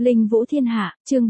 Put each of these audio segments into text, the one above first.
Linh Vũ Thiên Hạ, chương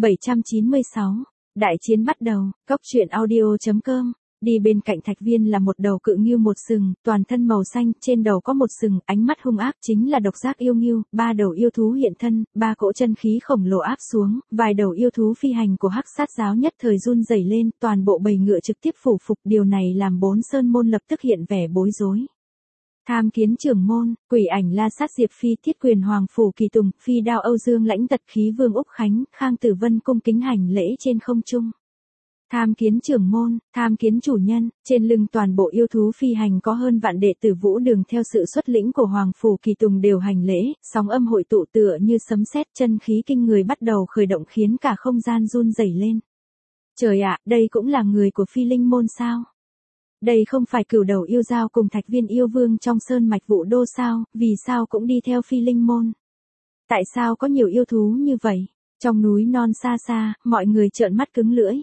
796. Đại chiến bắt đầu, Cốc truyện audio.com. Đi bên cạnh Thạch Viên là một đầu cự ngưu một sừng, toàn thân màu xanh, trên đầu có một sừng, ánh mắt hung ác chính là độc giác yêu ngưu, ba đầu yêu thú hiện thân, ba cỗ chân khí khổng lồ áp xuống, vài đầu yêu thú phi hành của Hắc Sát giáo nhất thời run rẩy lên, toàn bộ bầy ngựa trực tiếp phủ phục, điều này làm bốn sơn môn lập tức hiện vẻ bối rối. Tham Kiến trưởng môn, Quỷ Ảnh La Sát Diệp Phi, Thiết Quyền Hoàng Phủ Kỳ Tùng, Phi Đao Âu Dương Lãnh Tật, Khí Vương Úc Khánh, Khang Tử Vân cung kính hành lễ trên không trung. Tham kiến trưởng môn, tham kiến chủ nhân, trên lưng toàn bộ yêu thú phi hành có hơn vạn đệ tử Vũ Đường theo sự xuất lĩnh của Hoàng Phủ Kỳ Tùng đều hành lễ, sóng âm hội tụ tựa như sấm sét, chân khí kinh người bắt đầu khởi động khiến cả không gian run rẩy lên. Trời ạ, đây cũng là người của Phi Linh môn sao? Đây không phải Cửu Đầu yêu giao cùng Thạch Viên yêu vương trong sơn mạch Vũ Đô sao, vì sao cũng đi theo Phi Linh môn? Tại sao có nhiều yêu thú như vậy? Trong núi non xa xa, mọi người trợn mắt cứng lưỡi.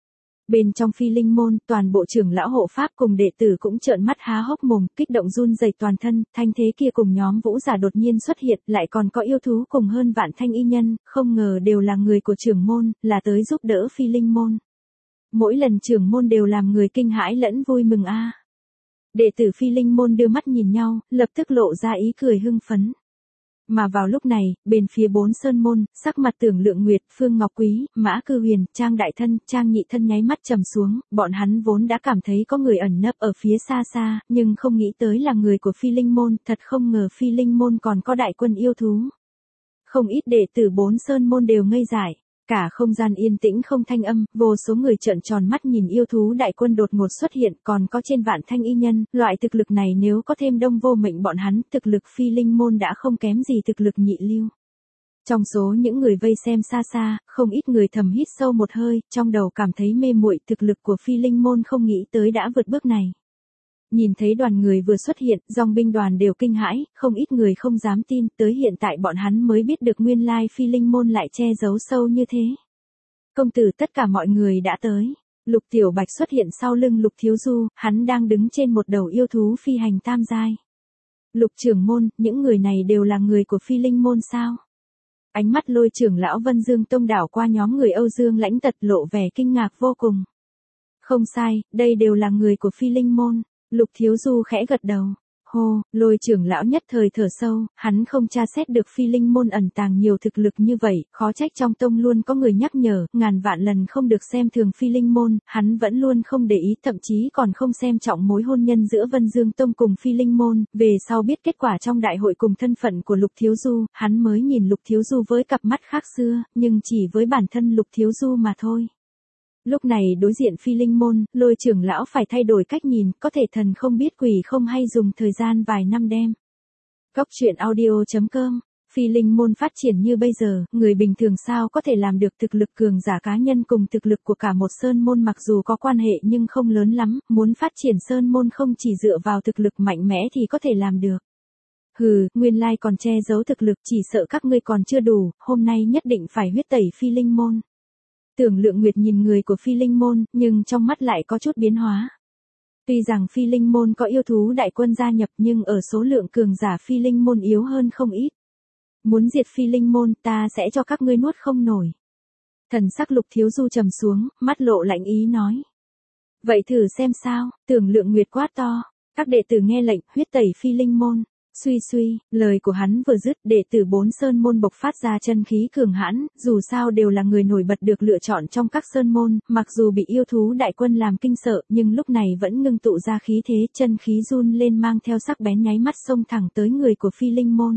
Bên trong Phi Linh môn, toàn bộ trưởng lão hộ pháp cùng đệ tử cũng trợn mắt há hốc mồm, kích động run rẩy toàn thân, thanh thế kia cùng nhóm vũ giả đột nhiên xuất hiện, lại còn có yêu thú cùng hơn vạn thanh y nhân, không ngờ đều là người của trưởng môn, là tới giúp đỡ Phi Linh môn. Mỗi lần trưởng môn đều làm người kinh hãi lẫn vui mừng a. Đệ tử Phi Linh môn đưa mắt nhìn nhau, lập tức lộ ra ý cười hưng phấn. Mà vào lúc này, bên phía bốn sơn môn, sắc mặt Tưởng Lượng Nguyệt, Phương Ngọc Quý, Mã Cư Huyền, Trang Đại Thân, Trang Nhị Thân nháy mắt trầm xuống, bọn hắn vốn đã cảm thấy có người ẩn nấp ở phía xa xa, nhưng không nghĩ tới là người của Phi Linh môn, thật không ngờ Phi Linh môn còn có đại quân yêu thú. Không ít đệ tử bốn sơn môn đều ngây dại. Cả không gian yên tĩnh không thanh âm, vô số người trợn tròn mắt nhìn yêu thú đại quân đột ngột xuất hiện, còn có trên vạn thanh y nhân, loại thực lực này nếu có thêm Đông Vô Mệnh bọn hắn, thực lực Phi Linh môn đã không kém gì thực lực Nhị Lưu. Trong số những người vây xem xa xa, không ít người thầm hít sâu một hơi, trong đầu cảm thấy mê muội, thực lực của Phi Linh môn không nghĩ tới đã vượt bước này. Nhìn thấy đoàn người vừa xuất hiện, dòng binh đoàn đều kinh hãi, không ít người không dám tin, tới hiện tại bọn hắn mới biết được nguyên lai Phi Linh môn lại che giấu sâu như thế. Công tử, tất cả mọi người đã tới. Lục Tiểu Bạch xuất hiện sau lưng Lục Thiếu Du, hắn đang đứng trên một đầu yêu thú phi hành tam giai. Lục trưởng môn, những người này đều là người của Phi Linh môn sao? Ánh mắt Lôi trưởng lão Vân Dương Tông đảo qua nhóm người Âu Dương Lãnh Tật lộ vẻ kinh ngạc vô cùng. Không sai, đây đều là người của Phi Linh môn. Lục Thiếu Du khẽ gật đầu. Hô, Lôi trưởng lão nhất thời thở sâu, hắn không tra xét được Phi Linh môn ẩn tàng nhiều thực lực như vậy, khó trách trong tông luôn có người nhắc nhở, ngàn vạn lần không được xem thường Phi Linh môn, hắn vẫn luôn không để ý, thậm chí còn không xem trọng mối hôn nhân giữa Vân Dương Tông cùng Phi Linh môn, về sau biết kết quả trong đại hội cùng thân phận của Lục Thiếu Du, hắn mới nhìn Lục Thiếu Du với cặp mắt khác xưa, nhưng chỉ với bản thân Lục Thiếu Du mà thôi. Lúc này đối diện Phi Linh môn, Lôi trưởng lão phải thay đổi cách nhìn, có thể thần không biết quỷ không hay dùng thời gian vài năm đem. Cốc truyện audio.com. Phi Linh môn phát triển như bây giờ, người bình thường sao có thể làm được, thực lực cường giả cá nhân cùng thực lực của cả một sơn môn mặc dù có quan hệ nhưng không lớn lắm, muốn phát triển sơn môn không chỉ dựa vào thực lực mạnh mẽ thì có thể làm được. Hừ, nguyên lai còn che giấu thực lực, chỉ sợ các ngươi còn chưa đủ, hôm nay nhất định phải huyết tẩy Phi Linh môn. Tưởng Lượng Nguyệt nhìn người của Phi Linh môn, nhưng trong mắt lại có chút biến hóa. Tuy rằng Phi Linh môn có yêu thú đại quân gia nhập nhưng ở số lượng cường giả Phi Linh môn yếu hơn không ít. Muốn diệt Phi Linh môn, ta sẽ cho các ngươi nuốt không nổi. Thần sắc Lục Thiếu Du trầm xuống, mắt lộ lạnh ý nói. Vậy thử xem sao, Tưởng Lượng Nguyệt quát to. Các đệ tử nghe lệnh, huyết tẩy Phi Linh môn. Suy suy, lời của hắn vừa dứt, đệ tử bốn sơn môn bộc phát ra chân khí cường hãn, dù sao đều là người nổi bật được lựa chọn trong các sơn môn, mặc dù bị yêu thú đại quân làm kinh sợ, nhưng lúc này vẫn ngưng tụ ra khí thế, chân khí run lên mang theo sắc bén nháy mắt xông thẳng tới người của Phi Linh môn.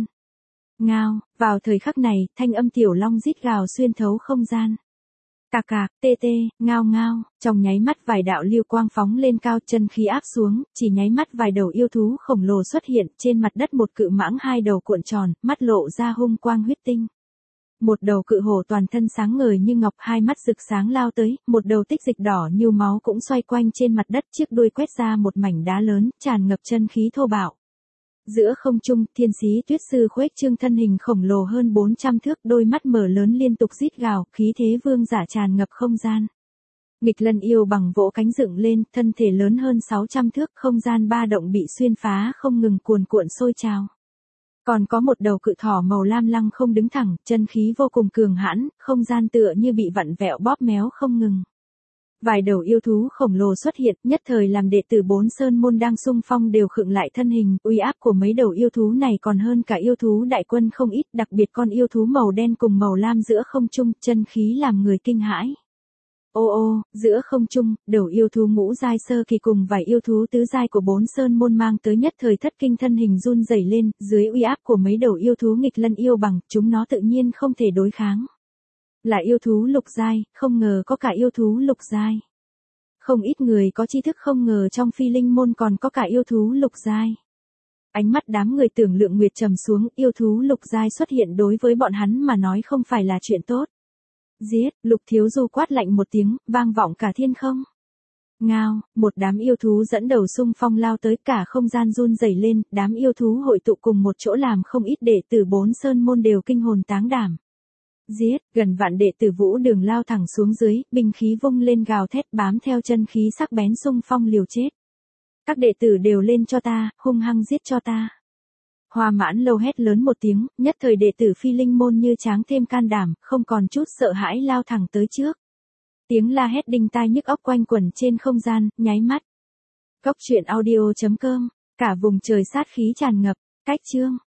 Ngao, vào thời khắc này, thanh âm tiểu long rít gào xuyên thấu không gian. Cạc cạc, tê tê, ngao ngao, trong nháy mắt vài đạo lưu quang phóng lên cao, chân khí áp xuống, chỉ nháy mắt vài đầu yêu thú khổng lồ xuất hiện, trên mặt đất một cự mãng hai đầu cuộn tròn, mắt lộ ra hung quang huyết tinh. Một đầu cự hổ toàn thân sáng ngời như ngọc, hai mắt rực sáng lao tới, một đầu tích dịch đỏ như máu cũng xoay quanh trên mặt đất, chiếc đuôi quét ra một mảnh đá lớn, tràn ngập chân khí thô bạo. Giữa không trung, Thiên Sĩ Tuyết Sư khuếch trương thân hình khổng lồ hơn 400 thước, đôi mắt mở lớn liên tục rít gào, khí thế vương giả tràn ngập không gian. Nghịch Lân yêu bằng vỗ cánh dựng lên, thân thể lớn hơn 600 thước, không gian ba động bị xuyên phá không ngừng cuồn cuộn sôi trào. Còn có một đầu cự thỏ màu lam lăng không đứng thẳng, chân khí vô cùng cường hãn, không gian tựa như bị vặn vẹo bóp méo không ngừng. Vài đầu yêu thú khổng lồ xuất hiện, nhất thời làm đệ tử 4 sơn môn đang xung phong đều khựng lại thân hình, uy áp của mấy đầu yêu thú này còn hơn cả yêu thú đại quân không ít, đặc biệt con yêu thú màu đen cùng màu lam giữa không trung, chân khí làm người kinh hãi. Ô ô, giữa không trung, đầu yêu thú ngũ giai sơ kỳ cùng vài yêu thú tứ giai của 4 sơn môn mang tới nhất thời thất kinh thân hình run rẩy lên, dưới uy áp của mấy đầu yêu thú nghịch lân yêu bằng, chúng nó tự nhiên không thể đối kháng. Là yêu thú lục giai, không ngờ có cả yêu thú lục giai. Không ít người có tri thức không ngờ trong Phi Linh môn còn có cả yêu thú lục giai. Ánh mắt đám người Tưởng Lượng Nguyệt trầm xuống, yêu thú lục giai xuất hiện đối với bọn hắn mà nói không phải là chuyện tốt. Giết, Lục Thiếu Du quát lạnh một tiếng, vang vọng cả thiên không. Ngao, một đám yêu thú dẫn đầu xung phong lao tới, cả không gian run rẩy lên, đám yêu thú hội tụ cùng một chỗ làm không ít đệ tử 4 sơn môn đều kinh hồn táng đảm. Giết, gần vạn đệ tử Vũ Đường lao thẳng xuống dưới, binh khí vung lên gào thét bám theo chân khí sắc bén xung phong liều chết. Các đệ tử đều lên cho ta, hung hăng giết cho ta. Hoa Mãn Lâu hét lớn một tiếng, nhất thời đệ tử Phi Linh môn như tráng thêm can đảm, không còn chút sợ hãi lao thẳng tới trước. Tiếng la hét đinh tai nhức óc quanh quẩn trên không gian, nháy mắt. Cốc truyện audio.com, cả vùng trời sát khí tràn ngập, cách chương.